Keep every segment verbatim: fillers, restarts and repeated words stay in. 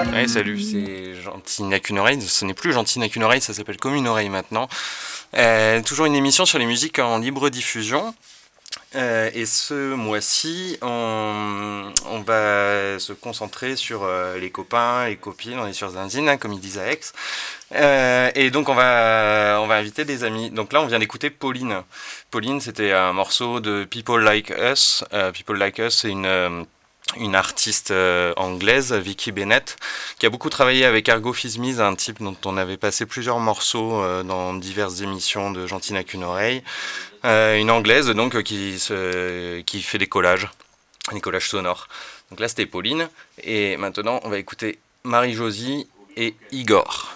Ouais, salut, c'est Gentil n'a qu'une oreille. Ce n'est plus Gentil n'a qu'une oreille, ça s'appelle Comme une oreille maintenant. Euh, toujours une émission sur les musiques en libre diffusion. Euh, et ce mois-ci, on, on va se concentrer sur euh, les copains, les copines, on est sur Zinzine, hein, comme ils disent à Aix. Euh, et donc on va, on va inviter des amis. Donc là, on vient d'écouter Pauline. Pauline, c'était un morceau de People Like Us. Euh, People Like Us, c'est une... Euh, une artiste euh, anglaise, Vicky Bennett, qui a beaucoup travaillé avec Ergo Fismise, un type dont on avait passé plusieurs morceaux euh, dans diverses émissions de Gentil n'a qu'une oreille. Euh, une anglaise donc qui, se, qui fait des collages, des collages sonores. Donc là c'était Pauline, et maintenant on va écouter Marie-Josie et Igor.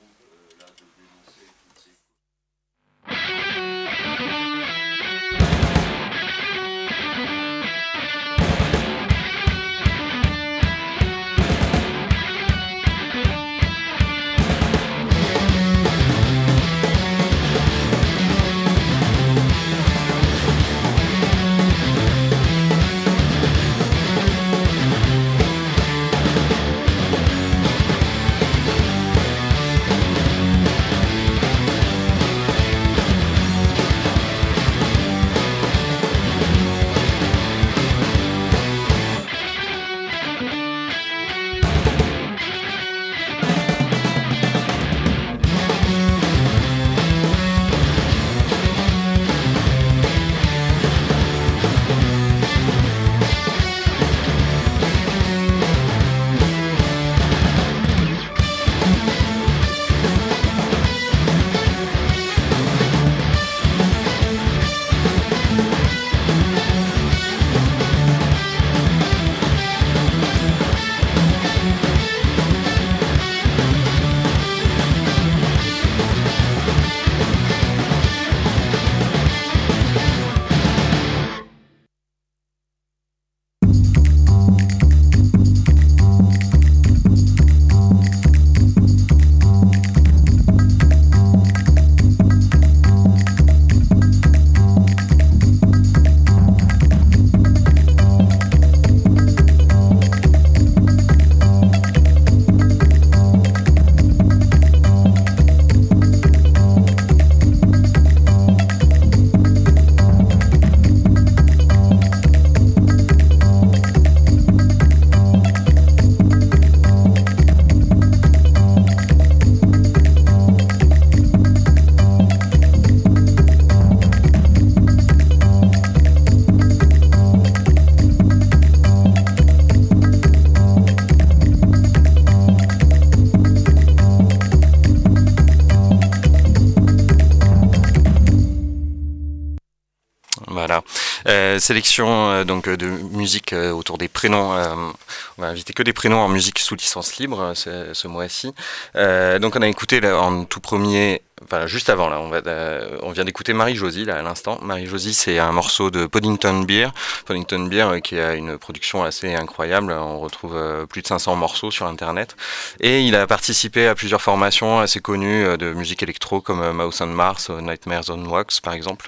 Voilà. Euh, sélection euh, donc de musique euh, autour des prénoms. Euh, on va inviter que des prénoms en musique sous licence libre euh, ce, ce mois-ci. Euh, donc on a écouté là, en tout premier, enfin juste avant là, on, va, euh, on vient d'écouter Marie-Josie là à l'instant. Marie-Josie, c'est un morceau de Poddington Bear. Poddington Bear euh, qui a une production assez incroyable. On retrouve euh, plus de cinq cents morceaux sur internet. Et il a participé à plusieurs formations assez connues euh, de musique électro comme euh, Mouse on Mars, euh, Nightmares on Wax par exemple.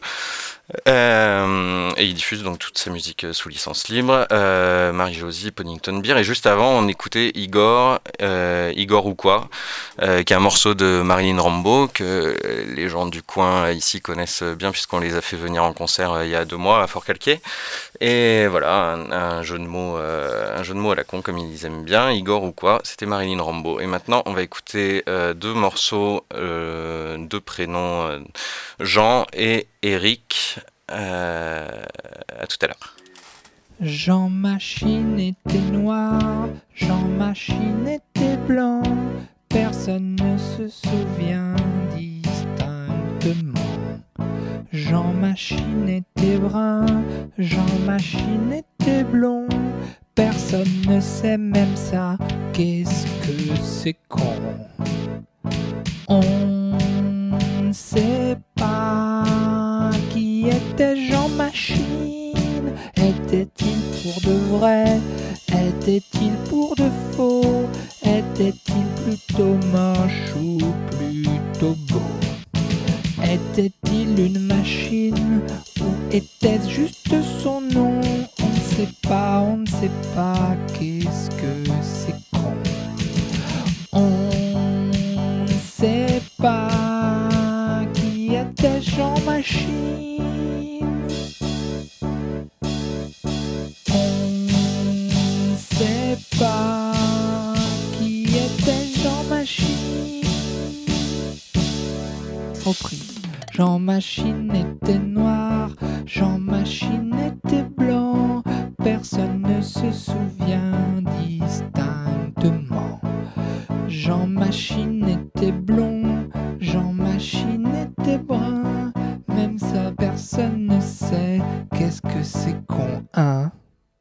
Euh, et il diffuse donc toute sa musique sous licence libre. Euh, Marie-Josie, Poddington Bear. Et juste avant, on écoutait Igor, euh, Igor ou quoi, euh, qui est un morceau de Marilyn Rambo que les gens du coin ici connaissent bien puisqu'on les a fait venir en concert euh, il y a deux mois à Fort-Calquier. Et voilà, un, un jeu de mots, euh, un jeu de mots à la con comme ils aiment bien. Igor ou quoi, c'était Marilyn Rambo. Et maintenant, on va écouter euh, deux morceaux, euh, deux prénoms, euh, Jean et Eric. Euh, à tout à l'heure. Jean Machine était noir, Jean Machine était blanc, personne ne se souvient distinctement. Jean Machine était brun, Jean Machine était blond, personne ne sait même ça, qu'est-ce que c'est con. On ne sait pas qui était Jean Machine. Était-il pour de vrai? Était-il pour de faux? Était-il plutôt moche ou plutôt beau? Était-il une machine ou était-ce juste son nom? On ne sait pas, on ne sait pas, qu'est-ce que c'est con. Machine. On sait pas qui était Jean Machine. Reprise. Jean Machine était noir, Jean Machine était blanc, personne ne se souvient distinctement. Jean Machine était blond, Jean Machine était brun, même ça personne ne sait, qu'est-ce que c'est con, hein?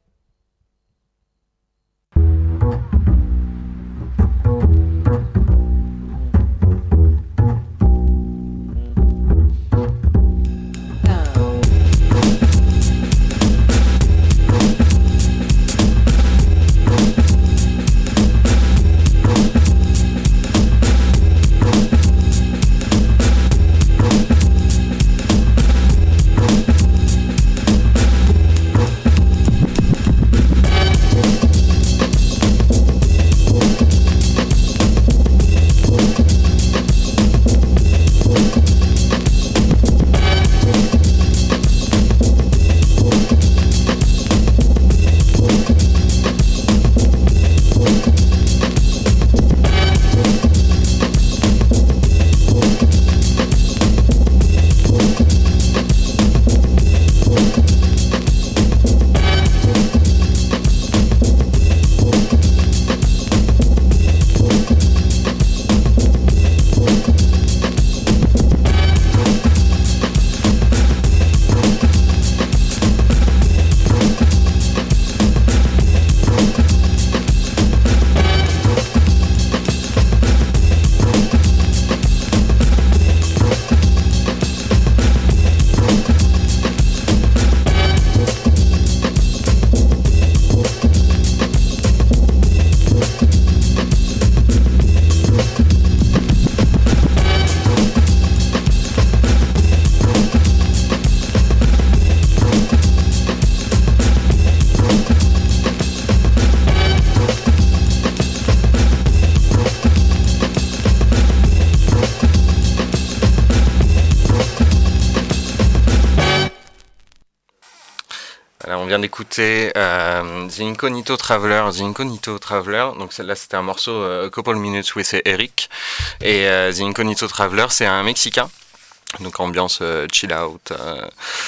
On vient d'écouter euh, The Incognito Traveler. The Incognito Traveler, donc là c'était un morceau euh, A Couple Minutes with Eric. Et euh, The Incognito Traveler, c'est un Mexicain. Donc ambiance euh, chill out, euh,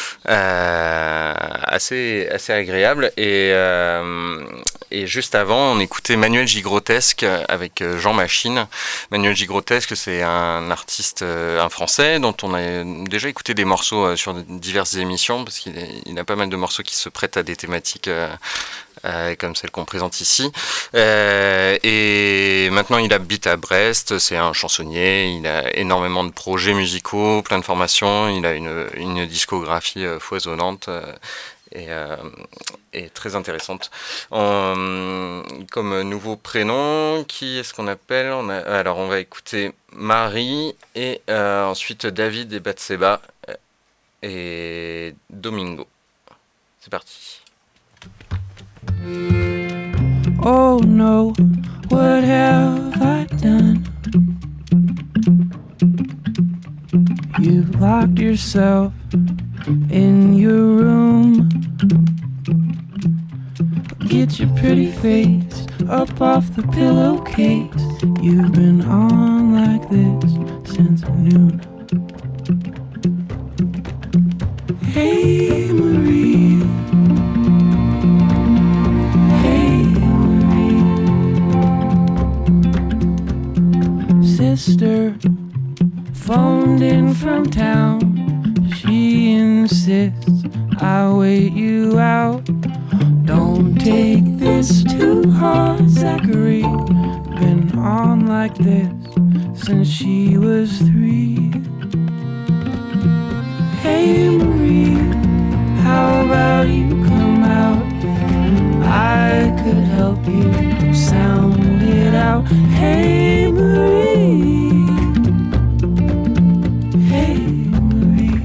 euh, assez assez agréable. Et euh, et juste avant, on écoutait Manuel J. Grotesque avec Jean Machine. Manuel J. Grotesque, c'est un artiste, euh, un Français, dont on a déjà écouté des morceaux euh, sur diverses émissions, parce qu'il est, il a pas mal de morceaux qui se prêtent à des thématiques euh, euh, comme celles qu'on présente ici. Euh, et maintenant, il habite à Brest. C'est un chansonnier. Il a énormément de projets musicaux, plein de formations. Il a une, une discographie euh, foisonnante. Euh, Et, euh, et très intéressante. En, comme nouveau prénom, qui est-ce qu'on appelle? on a, Alors on va écouter Marie et euh, ensuite David et Batseba et Domingo. C'est parti. Oh no, what have I done? You've locked yourself in your room. Get your pretty face up off the pillowcase. You've been on like this since noon. Hey Marie, hey Marie, sister phoned in from town. She insists I wait you out. Don't take this too hard, Zachary. Been on like this since she was three. Hey Marie, how about you come out? I could help you sound it out. Hey Marie, hey Marie.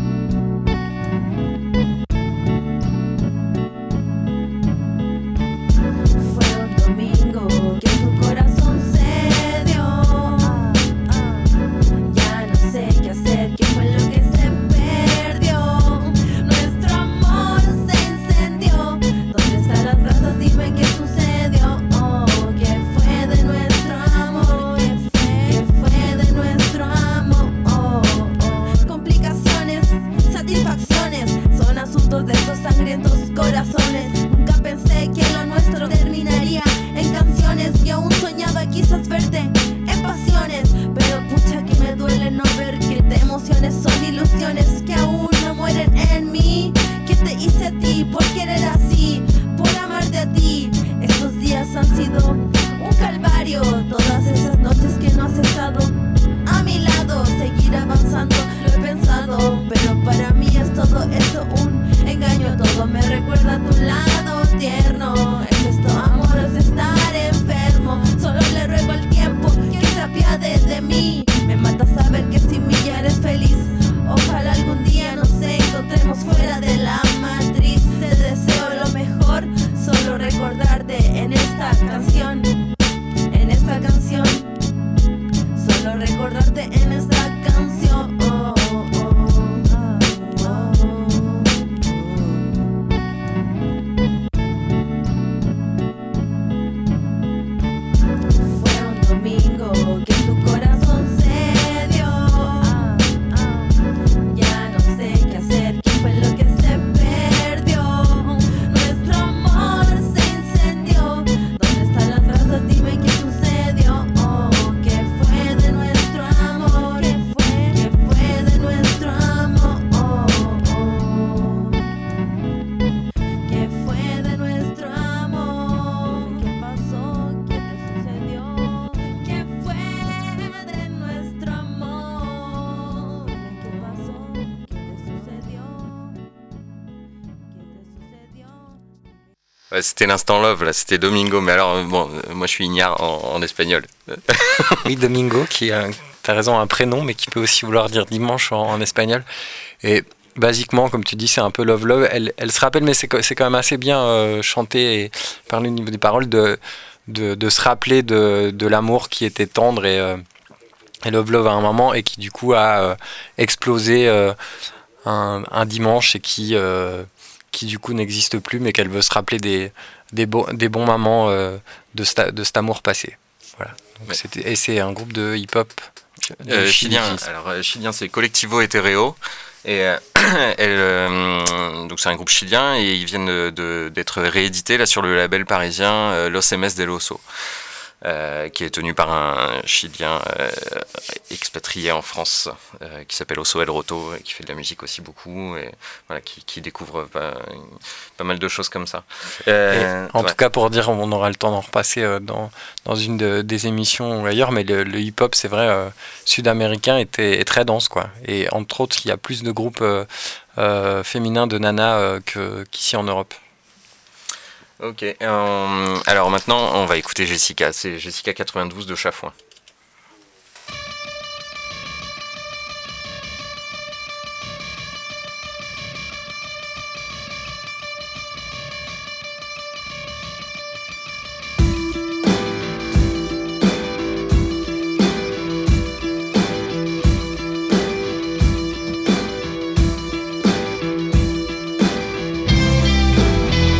quizás verte en pasiones, pero pucha que me duele no ver que te emociones son ilusiones que aún no mueren en mí. ¿Qué te hice a ti por querer así, por amarte a ti? Estos días han sido un calvario, todas esas noches que no has estado a mi lado. Seguir avanzando, lo he pensado, pero para mí es todo eso un engaño. Todo me recuerda a tu lado tierno. ¿Es esto amor o es estar enfermo? Solo le ruego al tiempo que se apiade de mí. Me mata saber que sin mí ya eres feliz. Ojalá algún día nos encontremos fuera de la matriz. Te deseo lo mejor, solo recordarte en esta canción. En esta canción, solo recordarte en esta canción. Oh, oh, oh, oh, oh. Fue un domingo que tu corazón se dio. Ah, ah. Ya no sé qué hacer, qué fue lo que se perdió. Nuestro amor se incendió. ¿Dónde están las brasas? Dime qué sucedió. Oh, ¿qué fue de nuestro amor? ¿Qué fue? ¿Qué fue de nuestro amor? Oh, oh. ¿Qué fue de nuestro amor? ¿Qué pasó? ¿Qué te sucedió? ¿Qué fue de nuestro amor? ¿Qué pasó? ¿Qué te sucedió? ¿Qué te sucedió? Ouais, c'était l'instant love, là, c'était Domingo, mais alors, euh, bon, euh, moi je suis ignare en, en espagnol. Oui, Domingo, qui a, t'as raison, un prénom, mais qui peut aussi vouloir dire dimanche en, en espagnol. Et basiquement, comme tu dis, c'est un peu love love. Elle, elle se rappelle, mais c'est, c'est quand même assez bien euh, chanté et parlé au niveau des paroles, de, de, de se rappeler de, de l'amour qui était tendre et, euh, et love love à un moment, et qui du coup a euh, explosé euh, un, un dimanche, et qui, euh, qui du coup n'existe plus, mais qu'elle veut se rappeler des, des, bo- des bons moments euh, de, sta- de cet amour passé. Voilà. Donc Ouais. c'était, et c'est un groupe de hip-hop de Euh, Chili. chilien, alors euh, chilien c'est Colectivo Etereo, et euh, elle, euh, donc c'est un groupe chilien, et ils viennent de, de- d'être réédités là sur le label parisien euh, Los M S del Oso, euh, qui est tenu par un Chilien euh, expatrié en France, euh, qui s'appelle Oso El Roto, et qui fait de la musique aussi beaucoup, et voilà, qui, qui découvre pas, pas mal de choses comme ça. Euh, Et en ouais. tout cas, pour dire, on aura le temps d'en repasser euh, dans, dans une de- des émissions ou ailleurs, mais le, le hip-hop, c'est vrai, euh, sud-américain était, est très dense, quoi. Et entre autres, il y a plus de groupes euh, euh, féminins de nana euh, que, qu'ici en Europe. Ok, euh, alors maintenant on va écouter Jessica, c'est Jessica quatre-vingt-douze de Chafouin.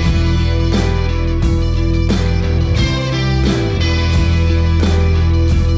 Oh,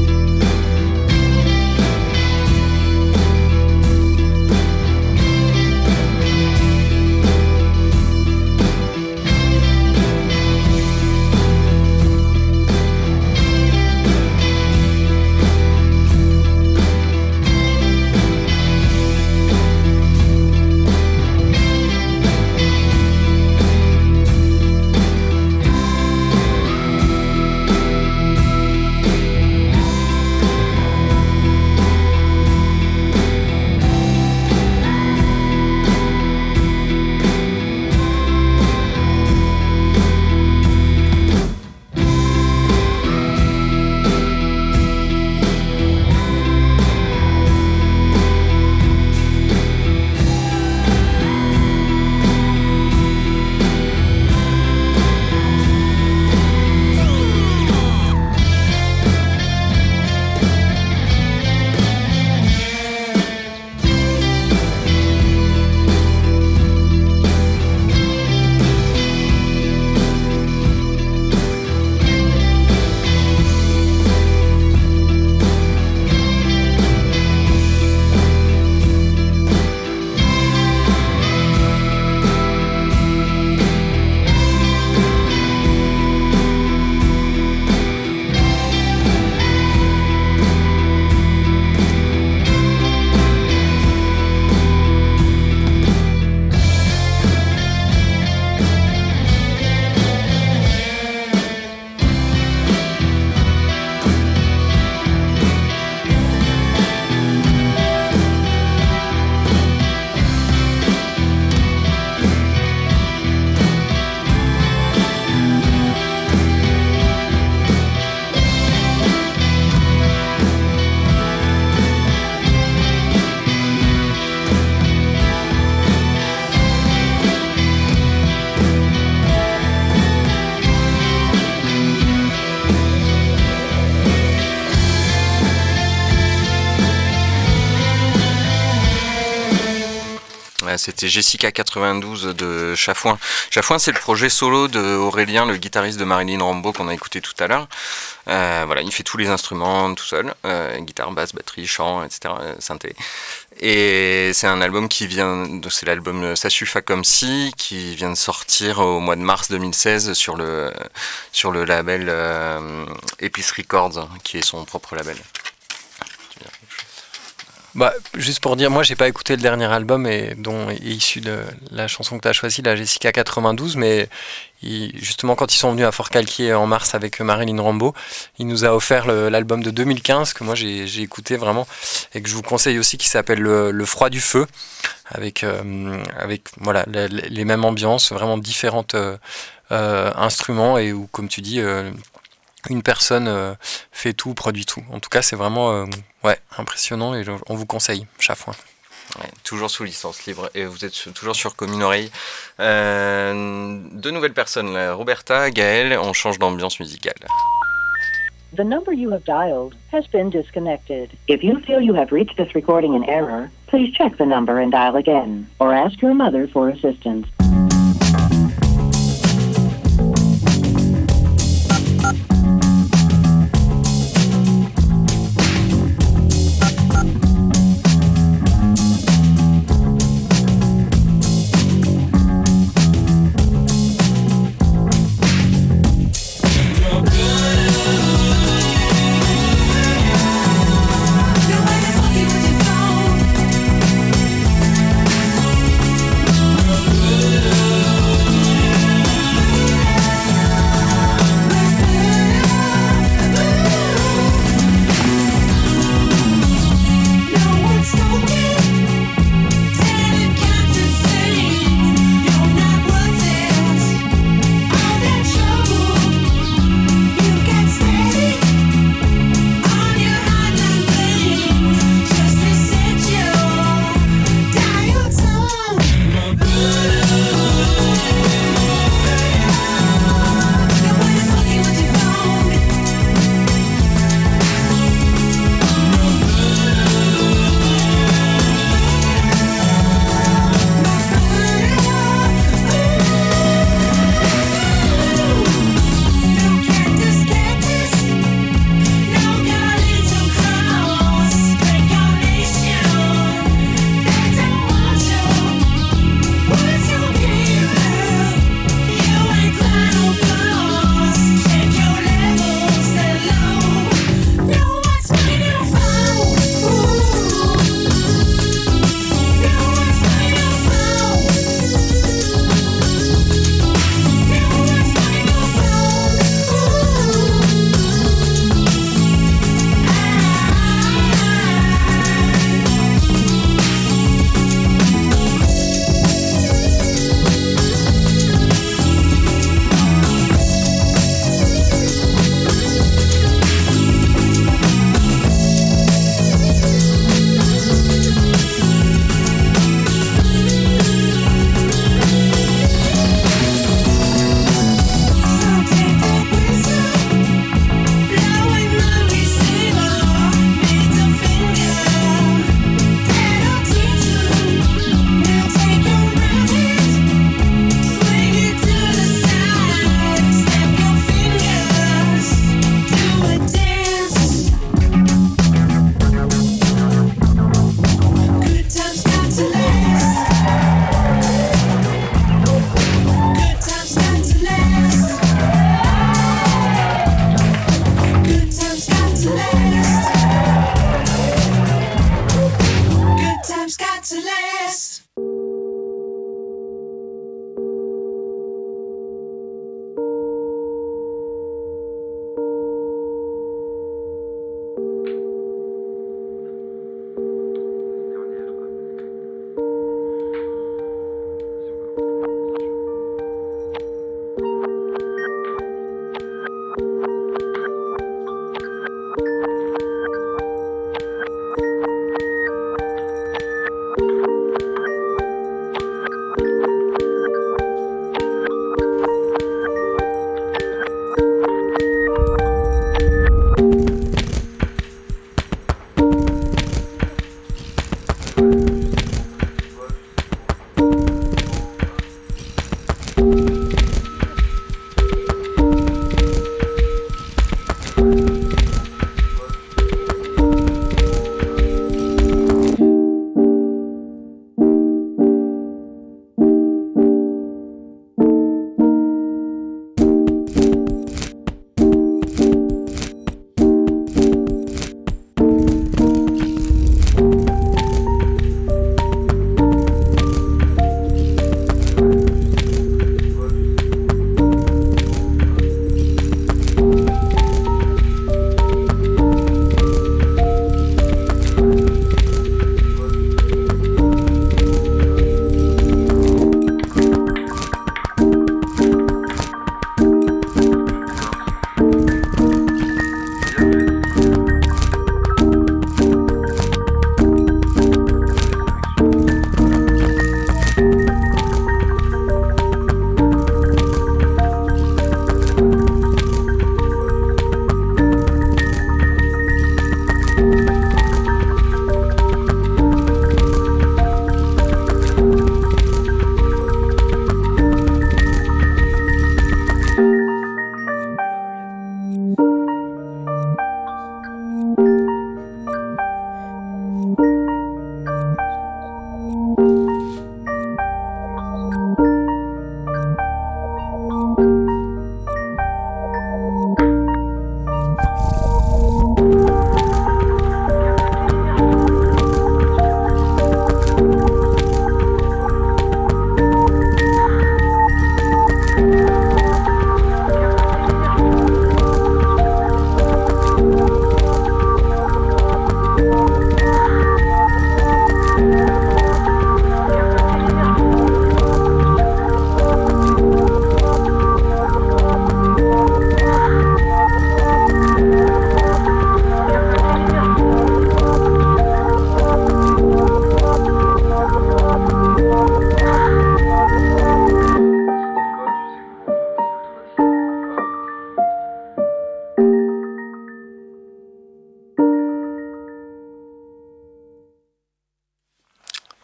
Euh, c'était Jessica quatre-vingt-douze de Chafouin. Chafouin, c'est le projet solo de Aurélien, le guitariste de Marilyn Rambo qu'on a écouté tout à l'heure. Euh, voilà, il fait tous les instruments tout seul, euh, guitare, basse, batterie, chant, et cetera, euh, synthé. Et c'est un album qui vient, c'est l'album Ça suffa comme si, qui vient de sortir au mois de mars deux mille seize sur le sur le label euh, Epice Records, qui est son propre label. Bah, juste pour dire, moi j'ai pas écouté le dernier album et dont est issu de la chanson que tu as choisie, la Jessica quatre-vingt-douze, mais il, justement quand ils sont venus à Fort-Calquier en mars avec Marilyn Rambo, il nous a offert le, l'album de deux mille quinze que moi j'ai, j'ai écouté vraiment et que je vous conseille aussi, qui s'appelle Le, le froid du feu, avec, euh, avec voilà, les, les mêmes ambiances, vraiment différentes euh, euh, instruments et où, comme tu dis, euh, une personne euh, fait tout, produit tout. En tout cas, c'est vraiment euh, ouais, impressionnant et on vous conseille, Chafouin. Ouais, toujours sous licence libre et vous êtes toujours sur Commune Oreille. Euh, deux nouvelles personnes, là, Roberta, Gaëlle, on change d'ambiance musicale. The number you have dialed has been disconnected. If you feel you have reached this recording in error, please check the number and dial again, or ask your mother for assistance. Good.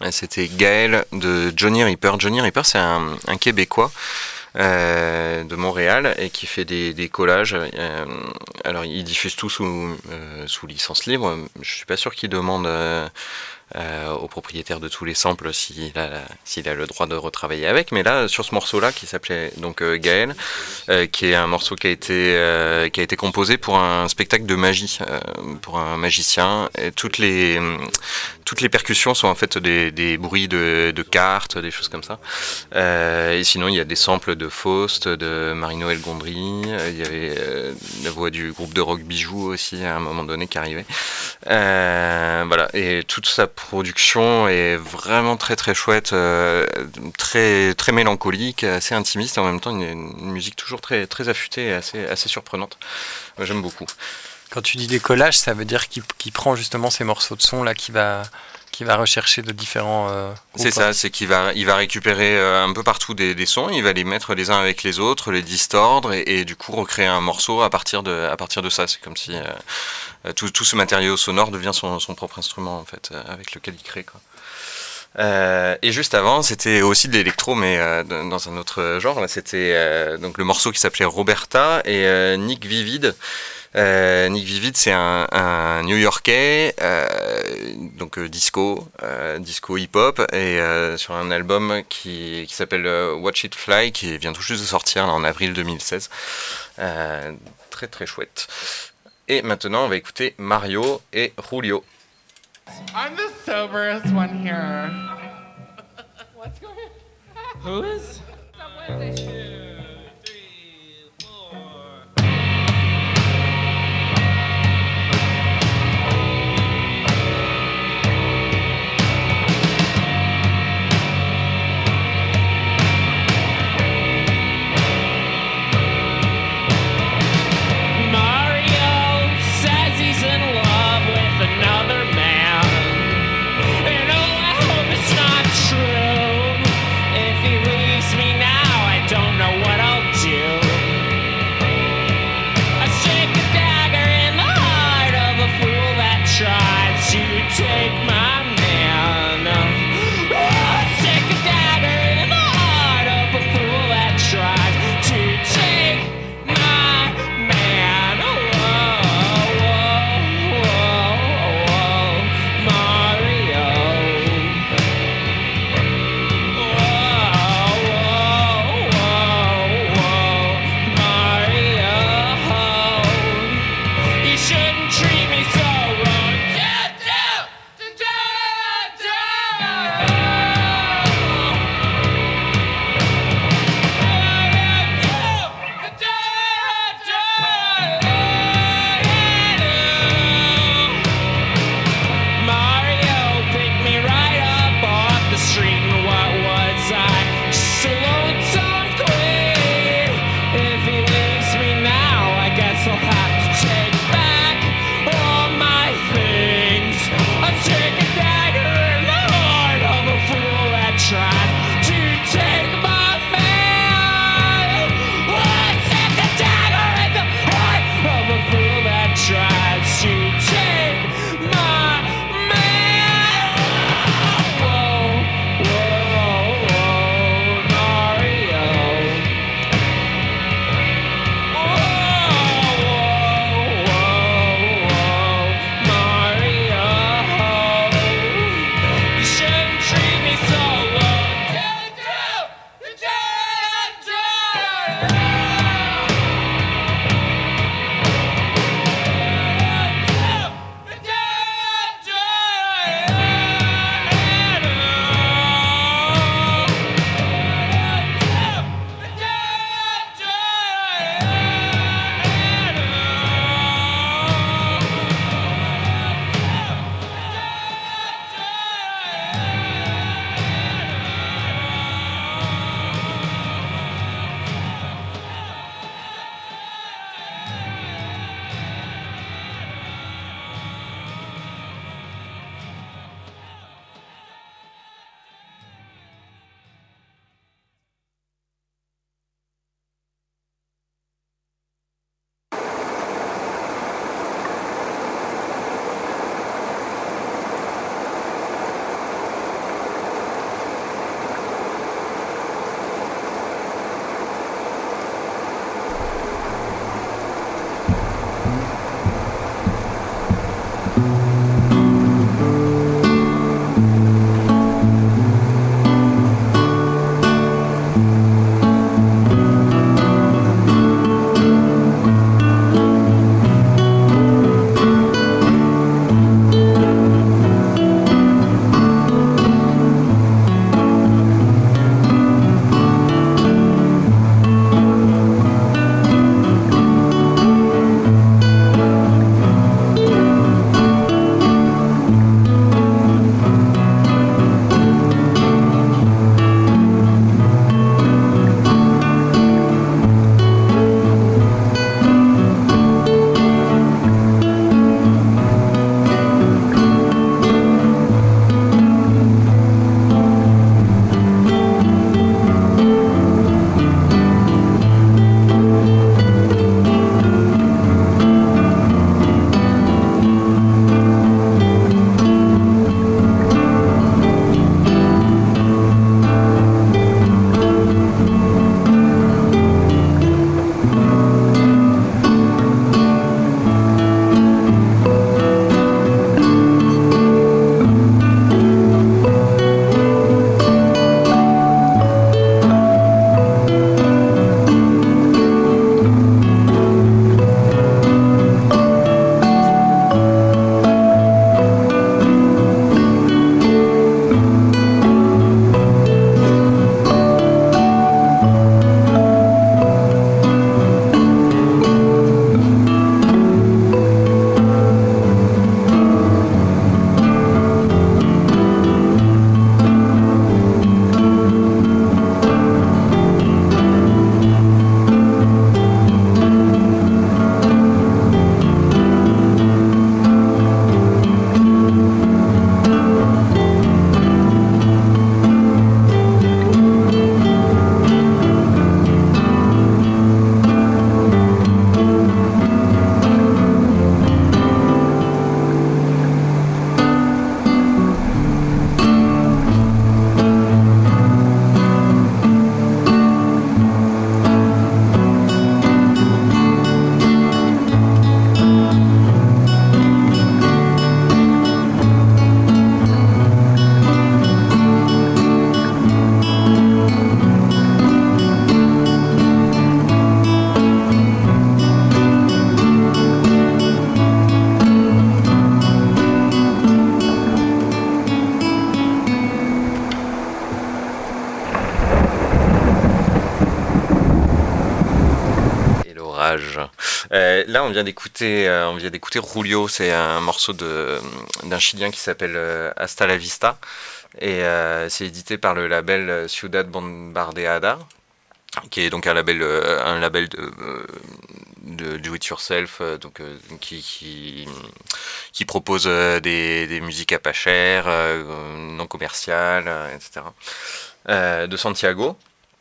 c'était Gaël de Johnny Ripper. Johnny Ripper, c'est un, un Québécois euh, de Montréal et qui fait des, des collages. Euh, alors, il diffuse tout sous, euh, sous licence libre. Je suis pas sûr qu'il demande euh, euh, au propriétaire de tous les samples s'il a, s'il a le droit de retravailler avec. Mais là, sur ce morceau-là, qui s'appelait donc euh, Gaël, euh, qui est un morceau qui a été euh, qui a été composé pour un spectacle de magie, euh, pour un magicien. Et toutes les toutes les percussions sont en fait des, des bruits de, de cartes, des choses comme ça. Euh, et sinon, il y a des samples de Faust, de Marie-Noël Gondry. Il y avait euh, la voix du groupe de rock Bijoux aussi à un moment donné qui arrivait. Euh, voilà. Et toute sa production est vraiment très très chouette, euh, très très mélancolique, assez intimiste et en même temps une, une musique toujours très très affûtée et assez assez surprenante. Moi, j'aime beaucoup. Quand tu dis des collages, ça veut dire qu'il, qu'il prend justement ces morceaux de son là, qui va, qui va rechercher de différents. Euh, c'est ça, c'est qu'il va, il va récupérer euh, un peu partout des, des sons, il va les mettre les uns avec les autres, les distordre et, et du coup recréer un morceau à partir de, à partir de ça. C'est comme si euh, tout, tout ce matériau sonore devient son, son propre instrument en fait, euh, avec lequel il crée, quoi. Euh, et juste avant, c'était aussi de l'électro, mais euh, dans un autre genre. Là, c'était euh, donc le morceau qui s'appelait Roberta et euh, Nick Vivid. Euh, Nick Vivid, c'est un, un New-Yorkais, euh, donc euh, disco, euh, disco hip-hop, et euh, sur un album qui, qui s'appelle euh, Watch It Fly, qui vient tout juste de sortir là, en avril deux mille seize. Euh, très très chouette. Et maintenant, on va écouter Mario et Julio. I'm the soberest one here. What's going on? Who is? Two, three, four. Mario says he's in love with another man. And oh, I hope it's not true. If he leaves me now, I don't know what I'll do. I stick a dagger in the heart of a fool that tries to take my man. Oh, I stick a dagger in the heart of a fool that tries to take my man. Oh, whoa, whoa, whoa, Mario. Whoa, whoa, whoa, whoa, Mario. You shouldn't treat me so wrong. Do, do, do, do, do. Mario picked me right up off the street, and what was I? Just a lonesome queen. If he leaves me now, I guess I'll have to take back all my là, on vient d'écouter, euh, on vient d'écouter Julio. C'est un morceau de, d'un Chilien qui s'appelle euh, Hasta la Vista. Et euh, c'est édité par le label Ciudad Bombardeada, qui est donc un label, euh, un label de, euh, de do it yourself, euh, donc euh, qui, qui qui propose euh, des, des musiques à pas cher, euh, non commerciales, euh, et cetera. Euh, de Santiago.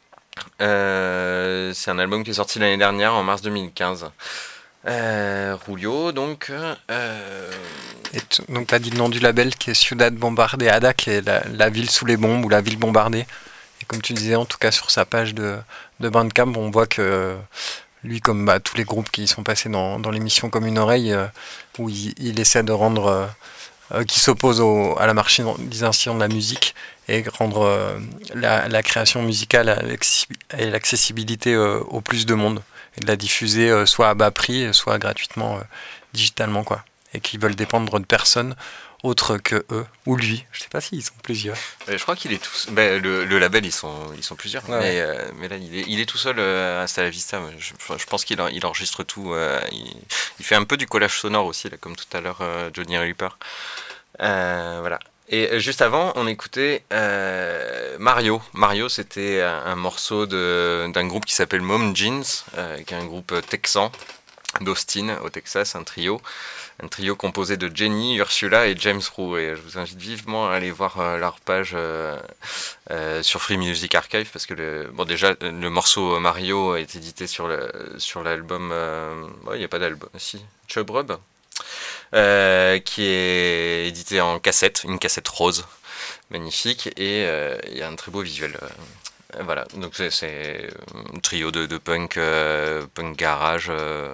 Euh, c'est un album qui est sorti l'année dernière en mars deux mille quinze. Euh, Julio, donc. Euh... Et t- donc tu as dit le nom du label qui est Ciudad Bombardeada, qui est la, la ville sous les bombes ou la ville bombardée. Et comme tu disais, en tout cas sur sa page de, de Bandcamp, on voit que lui, comme bah, tous les groupes qui sont passés dans, dans l'émission Comme une oreille, euh, où il, il essaie de rendre, euh, euh, qui s'oppose au, à la marchandisation de la musique et rendre euh, la, la création musicale et l'accessibilité euh, au plus de monde, et de la diffuser euh, soit à bas prix, soit gratuitement, euh, digitalement, quoi. Et qui veulent dépendre de personne autre que eux ou lui. Je sais pas s'ils sont plusieurs. Euh, je crois qu'il est tout. Ben, le, le label, ils sont, ils sont plusieurs. Ouais, mais, ouais. euh, mais là, il est, il est tout seul euh, à Hasta la Vista. Je, je pense qu'il en- il enregistre tout. euh, il, il fait un peu du collage sonore aussi, là, comme tout à l'heure euh, Johnny Reaper. Euh, voilà. Et euh, juste avant, on écoutait euh, Mario. Mario, c'était un, un morceau de, d'un groupe qui s'appelle Mom Jeans, euh, qui est un groupe texan d'Austin, au Texas, un trio. Un trio composé de Jenny, Ursula et James Roux. Et je vous invite vivement à aller voir euh, leur page euh, euh, sur Free Music Archive, parce que le, bon, déjà le morceau Mario est édité sur, le, sur l'album. Euh, ouais, il n'y a pas d'album. Si, Chub Rub, euh, qui est édité en cassette, une cassette rose, magnifique, et euh, il y a un très beau visuel. Euh, voilà, donc c'est, c'est un trio de, de punk, euh, punk garage. Euh,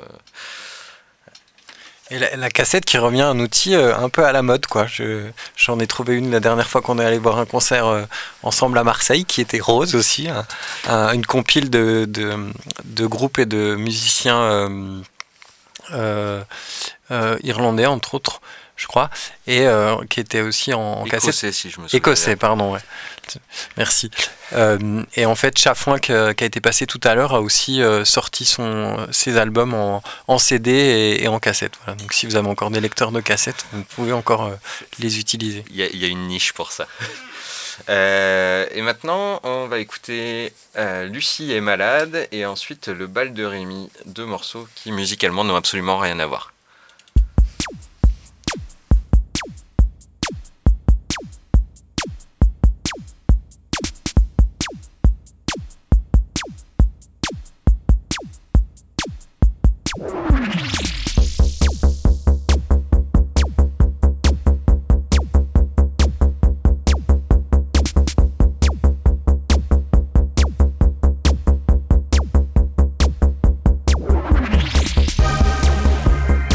Et la, la cassette qui revient un outil euh, un peu à la mode, quoi. Je, j'en ai trouvé une la dernière fois qu'on est allé voir un concert euh, ensemble à Marseille, qui était rose aussi, hein. Un- une compile de, de, de groupes et de musiciens euh, euh, euh, irlandais, entre autres, je crois, et euh, qui était aussi en, en cassette. écossais, si je me souviens. Écossais, pardon, ouais. Merci. Euh, et en fait, Chafouin, qui a qui a été passé tout à l'heure, a aussi euh, sorti son, ses albums en, en C D et, et en cassette. Voilà. Donc si vous avez encore des lecteurs de cassettes, vous pouvez encore euh, les utiliser. Il y, a- il y a une niche pour ça. Euh, et maintenant, on va écouter euh, Lucie est malade et ensuite le bal de Rémi, deux morceaux qui musicalement n'ont absolument rien à voir. Thank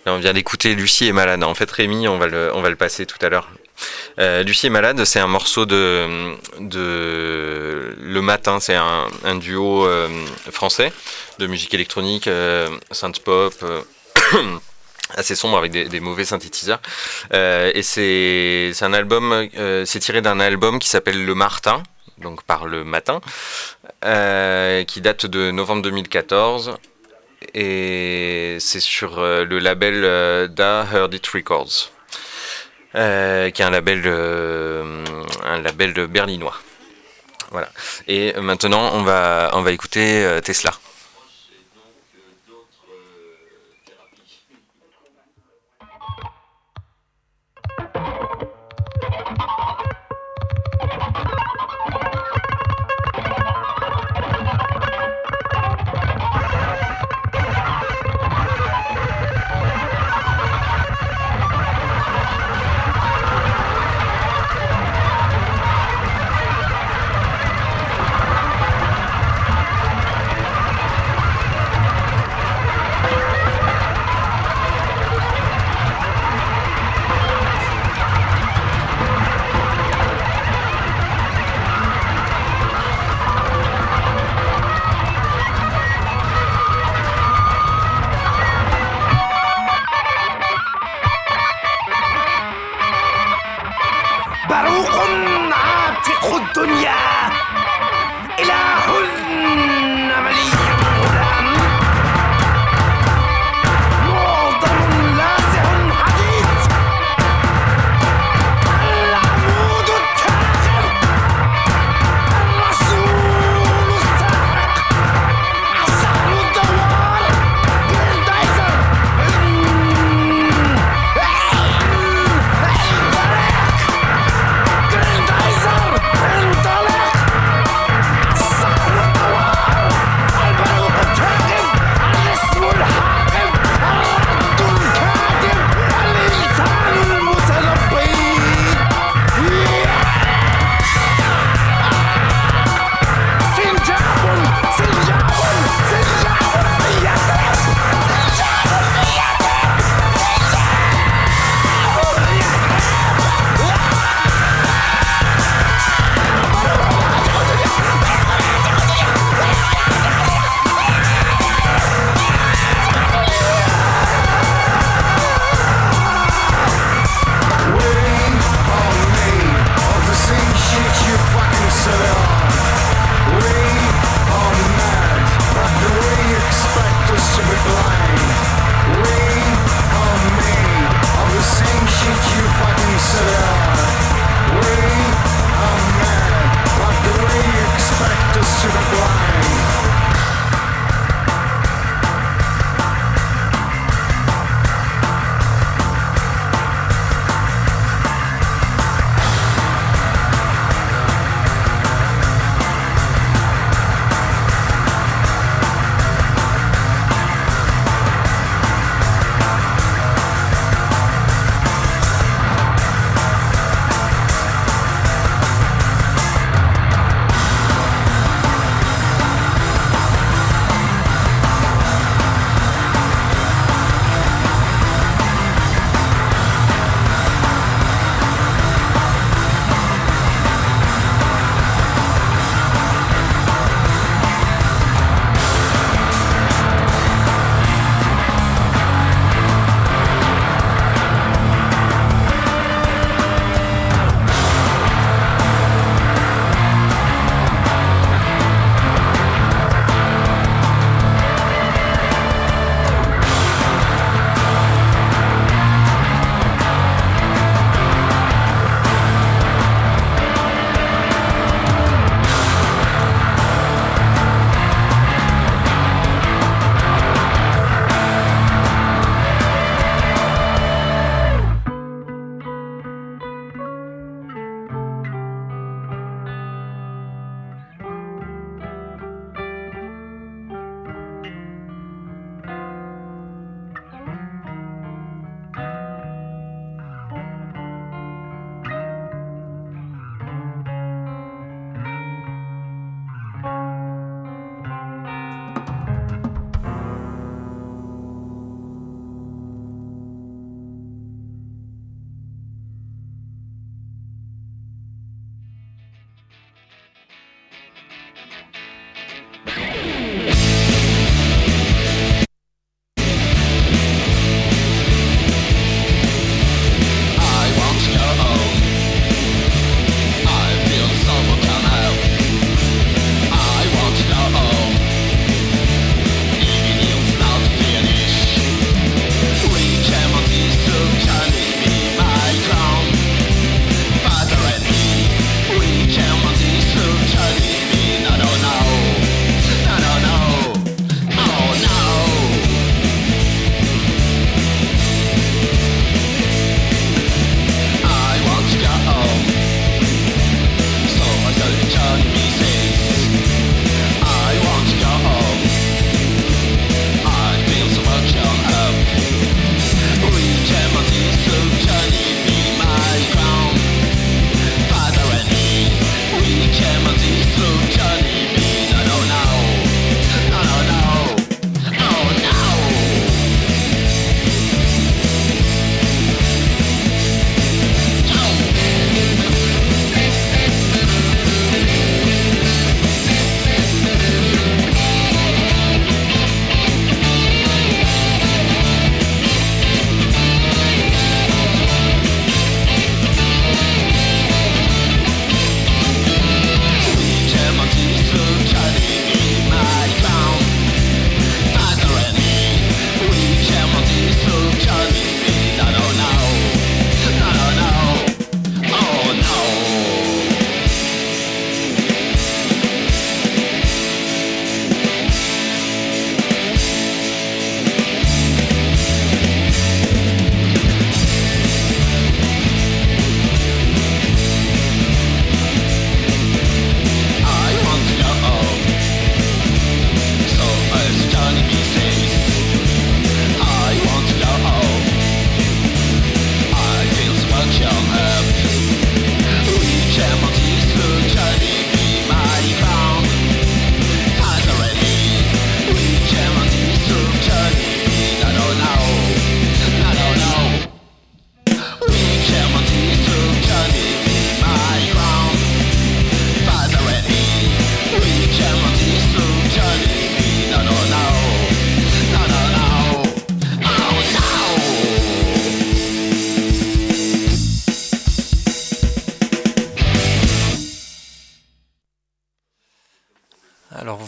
Là, on vient d'écouter Lucie est malade. En fait, Rémi, on va le, on va le passer tout à l'heure. Euh, Lucie est malade, c'est un morceau de, de Le Matin. C'est un, un duo euh, français de musique électronique, euh, synth-pop, euh, assez sombre avec des, des mauvais synthétiseurs. Euh, et c'est, c'est un album, euh, c'est tiré d'un album qui s'appelle Le Martin, donc par Le Matin, euh, qui date de novembre deux mille quatorze. Et c'est sur euh, le label euh, Da Heard It Records, euh, qui est un label, euh, un label berlinois. Voilà. Et maintenant, on va, on va écouter euh, Tesla. باروق عاتق الدنيا إله عملي غلام معظم لاسع حديد العمود التاجر الرسول الساحق عشان الدوار جريندايزر Grenadizer, انطلق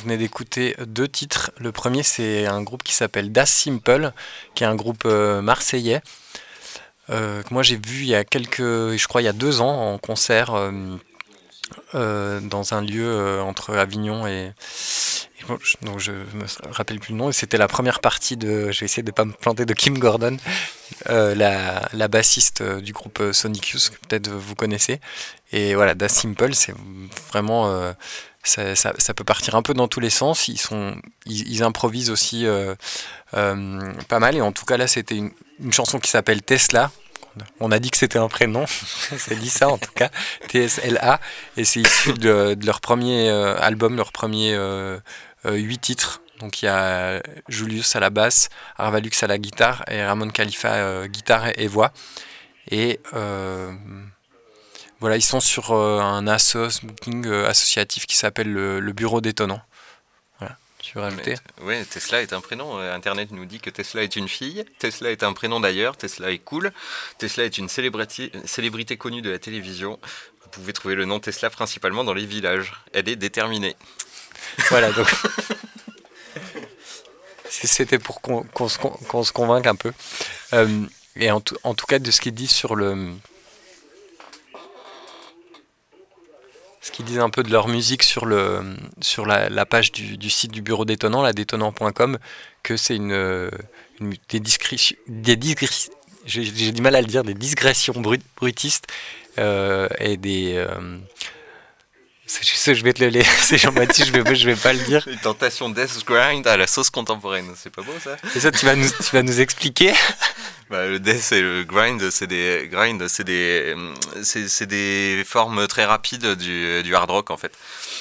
venez d'écouter deux titres. Le premier, c'est un groupe qui s'appelle Das Simple, qui est un groupe euh, marseillais, euh, que moi j'ai vu il y a quelques, je crois il y a deux ans en concert euh, euh, dans un lieu euh, entre Avignon et... et bon, je, donc je me rappelle plus le nom, et c'était la première partie de, je vais essayer de ne pas me planter, de Kim Gordon, euh, la, la bassiste du groupe Sonic Youth, que peut-être vous connaissez. Et voilà, Das Simple, c'est vraiment... Euh, Ça, ça, ça peut partir un peu dans tous les sens. Ils, sont, ils, ils improvisent aussi euh, euh, pas mal. Et en tout cas, là, c'était une, une chanson qui s'appelle Tesla. On a dit que c'était un prénom. C'est dit ça, en tout cas. T S L A. Et c'est issu de, de leur premier euh, album, leur premier euh, euh, huit titres. Donc, il y a Julius à la basse, Arvalux à la guitare et Ramon Khalifa euh, guitare et voix. Et... Euh, Voilà, ils sont sur euh, un assos, booking euh, associatif qui s'appelle le, le Bureau Détonnant. Voilà, tu veux rajouter ? Oui, Tesla est un prénom. Internet nous dit que Tesla est une fille. Tesla est un prénom d'ailleurs. Tesla est cool. Tesla est une célébrité, célébrité connue de la télévision. Vous pouvez trouver le nom Tesla principalement dans les villages. Elle est déterminée. Voilà, donc... C'était pour qu'on, qu'on, se, qu'on se convainque un peu. Euh, et en, tout, en tout cas, de ce qu'ils disent sur le... Ce qu'ils disent un peu de leur musique sur, le, sur la, la page du, du site du Bureau Détonnant, la détonnant point com, que c'est une, une, des discrétions, des discré- j'ai, j'ai du mal à le dire, des digressions brut, brutistes euh, et des... Euh, je sais, je vais te le laisser, Jean-Baptiste, je vais, je vais pas le dire. Une tentation death grind à la sauce contemporaine, c'est pas beau ça ? Et ça, tu vas nous, tu vas nous expliquer ? Bah, le death et le grind, c'est des grind, c'est des, c'est, c'est des formes très rapides du, du hard rock en fait.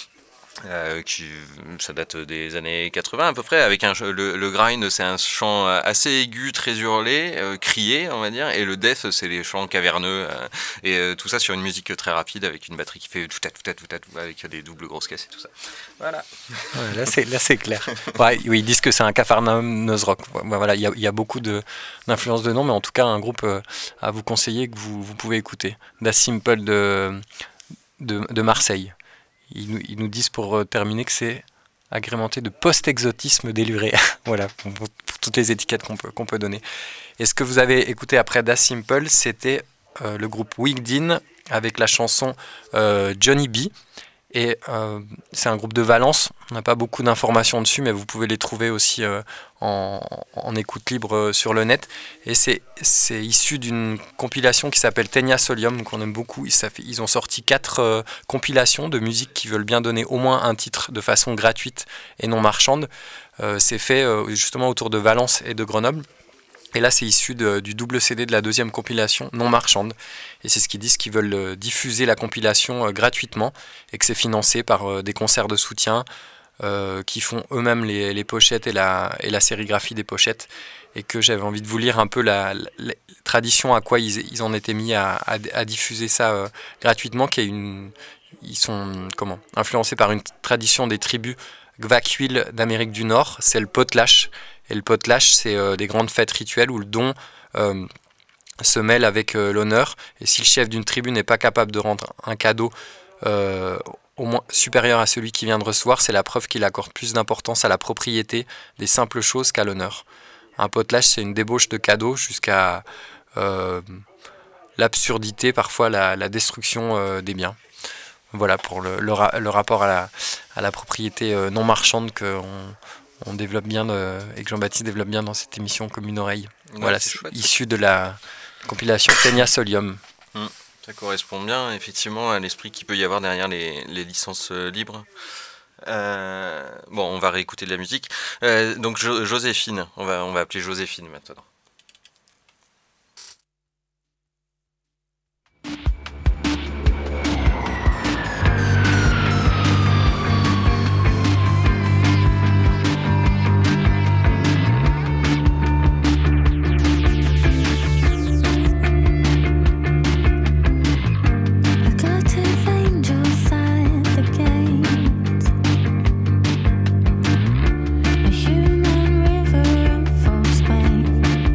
Euh, qui, ça date des années quatre-vingts à peu près. Avec un, le, le grind, c'est un chant assez aigu, très hurlé, euh, crié, on va dire, et le death, c'est les chants caverneux, euh, et euh, tout ça sur une musique très rapide avec une batterie qui fait tout à tout à tout à tout avec des doubles grosses caisses et tout ça. Voilà. Ouais, là, c'est, là, c'est clair. Ouais, oui, ils disent que c'est un Capharnaüm noise rock. Voilà, il y a, il y a beaucoup de, d'influences de nom, mais en tout cas, un groupe euh, à vous conseiller que vous, vous pouvez écouter. Das Simple de, de, de Marseille. Ils nous, ils nous disent pour euh, terminer que c'est agrémenté de post-exotisme déluré. Voilà, pour, pour toutes les étiquettes qu'on peut, qu'on peut donner. Et ce que vous avez écouté après Das Simple, c'était euh, le groupe Wigged In avec la chanson euh, Johnny B. Et euh, c'est un groupe de Valence. On n'a pas beaucoup d'informations dessus, mais vous pouvez les trouver aussi euh, en, en écoute libre euh, sur le net. Et c'est, c'est issu d'une compilation qui s'appelle Tenia Solium, qu'on aime beaucoup. Ils, ça fait, ils ont sorti quatre euh, compilations de musique qui veulent bien donner au moins un titre de façon gratuite et non marchande. Euh, c'est fait euh, justement autour de Valence et de Grenoble. Et là, c'est issu de, du double C D de la deuxième compilation non marchande. Et c'est ce qu'ils disent, qu'ils veulent euh, diffuser la compilation euh, gratuitement et que c'est financé par euh, des concerts de soutien euh, qui font eux-mêmes les, les pochettes et la, et la sérigraphie des pochettes. Et que j'avais envie de vous lire un peu la, la, la tradition, à quoi ils, ils en étaient mis à, à, à diffuser ça euh, gratuitement, qui est une, ils sont comment, influencés par une tradition des tribus Gwakwil d'Amérique du Nord, c'est le potlatch. Et le potlatch, c'est euh, des grandes fêtes rituelles où le don euh, se mêle avec euh, l'honneur. Et si le chef d'une tribu n'est pas capable de rendre un cadeau euh, au moins supérieur à celui qui vient de recevoir, c'est la preuve qu'il accorde plus d'importance à la propriété des simples choses qu'à l'honneur. Un potlatch, c'est une débauche de cadeaux jusqu'à euh, l'absurdité, parfois la, la destruction euh, des biens. Voilà pour le, le, ra- le rapport à la, à la propriété euh, non marchande qu'on on développe bien de, et que Jean-Baptiste développe bien dans cette émission comme une oreille. Ouais, voilà, c'est, c'est issu de la compilation Tenia Solium. Mmh, ça correspond bien effectivement à l'esprit qu'il peut y avoir derrière les, les licences euh, libres. Euh, bon, on va réécouter de la musique. Euh, donc jo- Joséphine, on va, on va appeler Joséphine maintenant. A human river for Spain.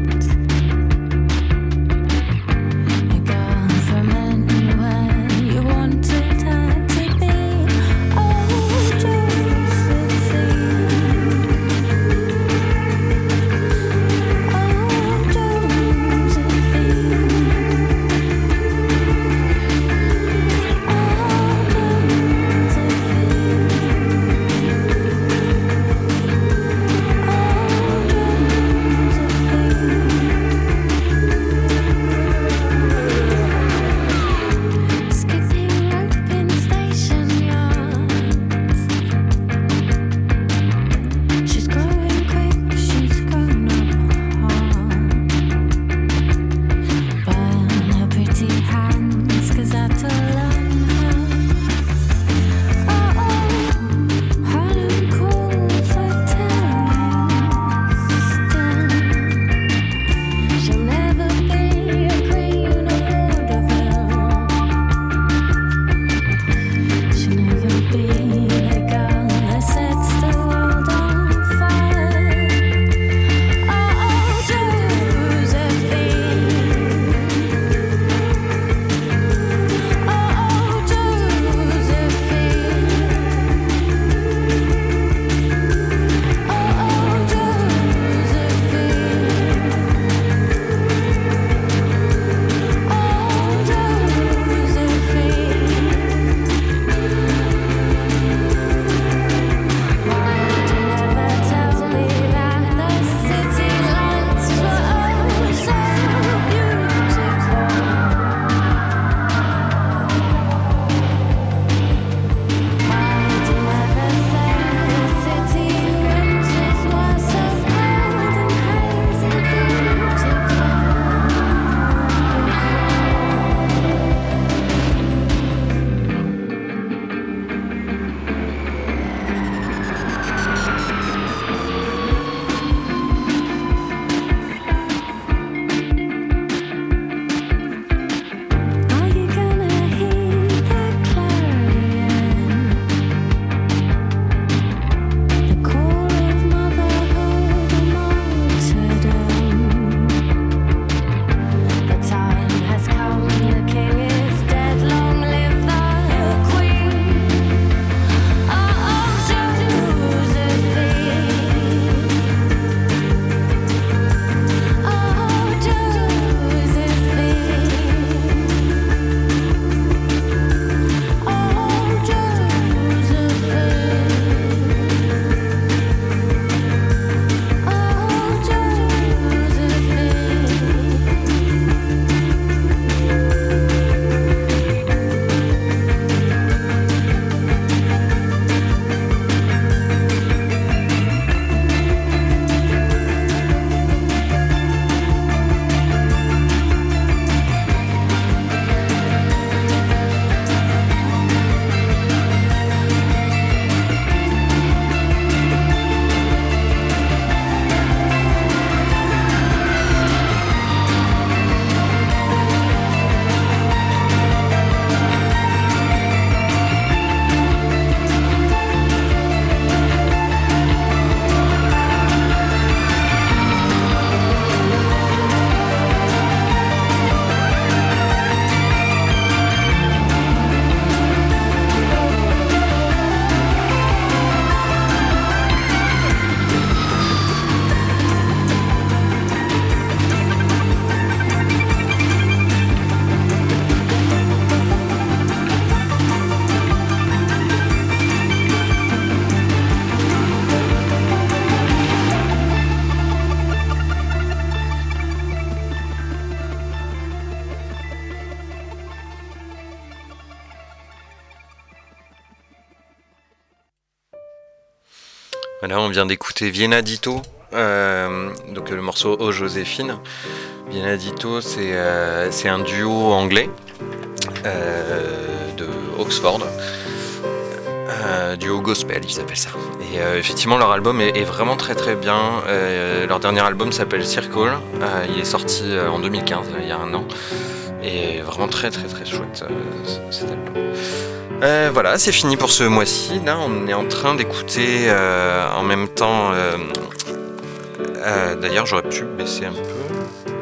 Voilà, on vient d'écouter Vienna Ditto, euh, donc le morceau Oh Joséphine. Vienna Ditto, c'est euh, c'est un duo anglais euh, de Oxford, euh, duo gospel, ils appellent ça. Et euh, effectivement, leur album est, est vraiment très très bien. Euh, leur dernier album s'appelle Circle. Euh, il est sorti euh, en deux mille quinze, il y a un an, et vraiment très très très chouette euh, cet album. Euh, voilà, c'est fini pour ce mois-ci. Là, on est en train d'écouter euh, en même temps. Euh, euh, d'ailleurs, j'aurais pu baisser un peu.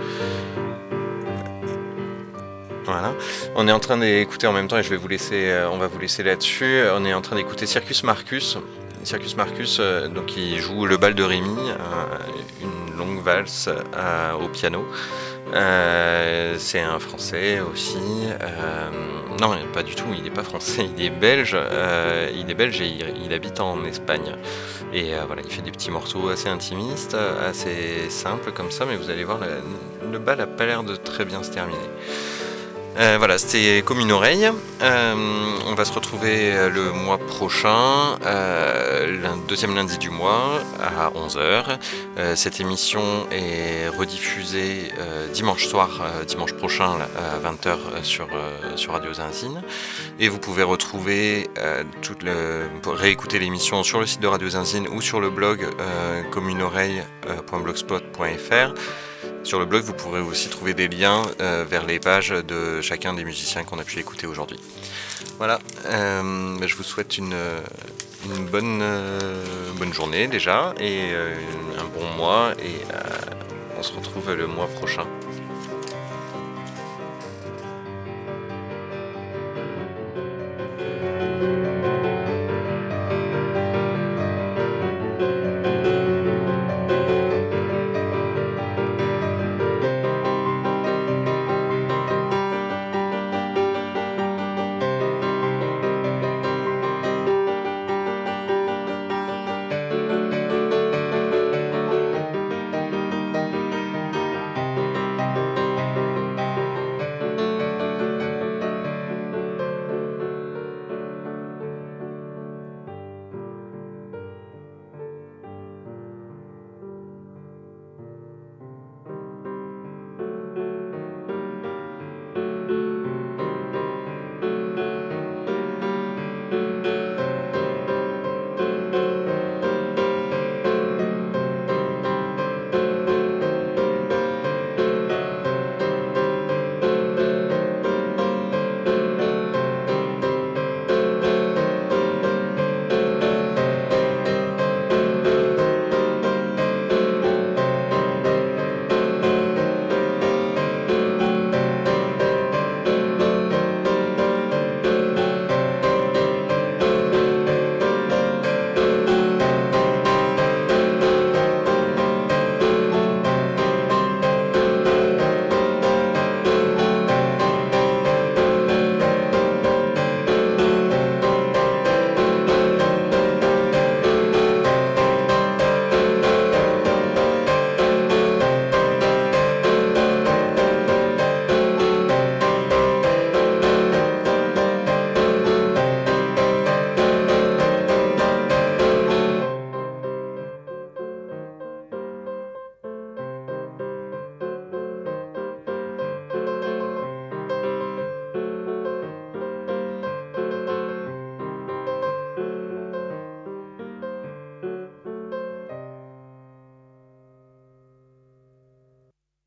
Voilà. On est en train d'écouter en même temps, et je vais vous laisser. Euh, on va vous laisser là-dessus. On est en train d'écouter Circus Marcus. Circus Marcus, euh, donc il joue le bal de Rémi, euh, une longue valse euh, au piano. Euh, c'est un Français aussi. Euh, non, pas du tout. Il n'est pas français. Il est belge. Euh, il est belge et il, il habite en Espagne. Et euh, voilà, il fait des petits morceaux assez intimistes, assez simples comme ça. Mais vous allez voir, le, le bal a pas l'air de très bien se terminer. Euh, voilà, c'était comme une oreille. Euh, on va se retrouver le mois prochain, euh, le deuxième lundi du mois à onze heures. Euh, cette émission est rediffusée euh, dimanche soir, euh, dimanche prochain là, à vingt heures sur, euh, sur Radio Zinzine. Et vous pouvez retrouver, euh, toute le, réécouter l'émission sur le site de Radio Zinzine ou sur le blog euh, comme une oreille point blogspot point f r. Sur le blog, vous pourrez aussi trouver des liens euh, vers les pages de chacun des musiciens qu'on a pu écouter aujourd'hui. Voilà, euh, je vous souhaite une, une bonne, euh, bonne journée déjà, et euh, un bon mois, et euh, on se retrouve le mois prochain.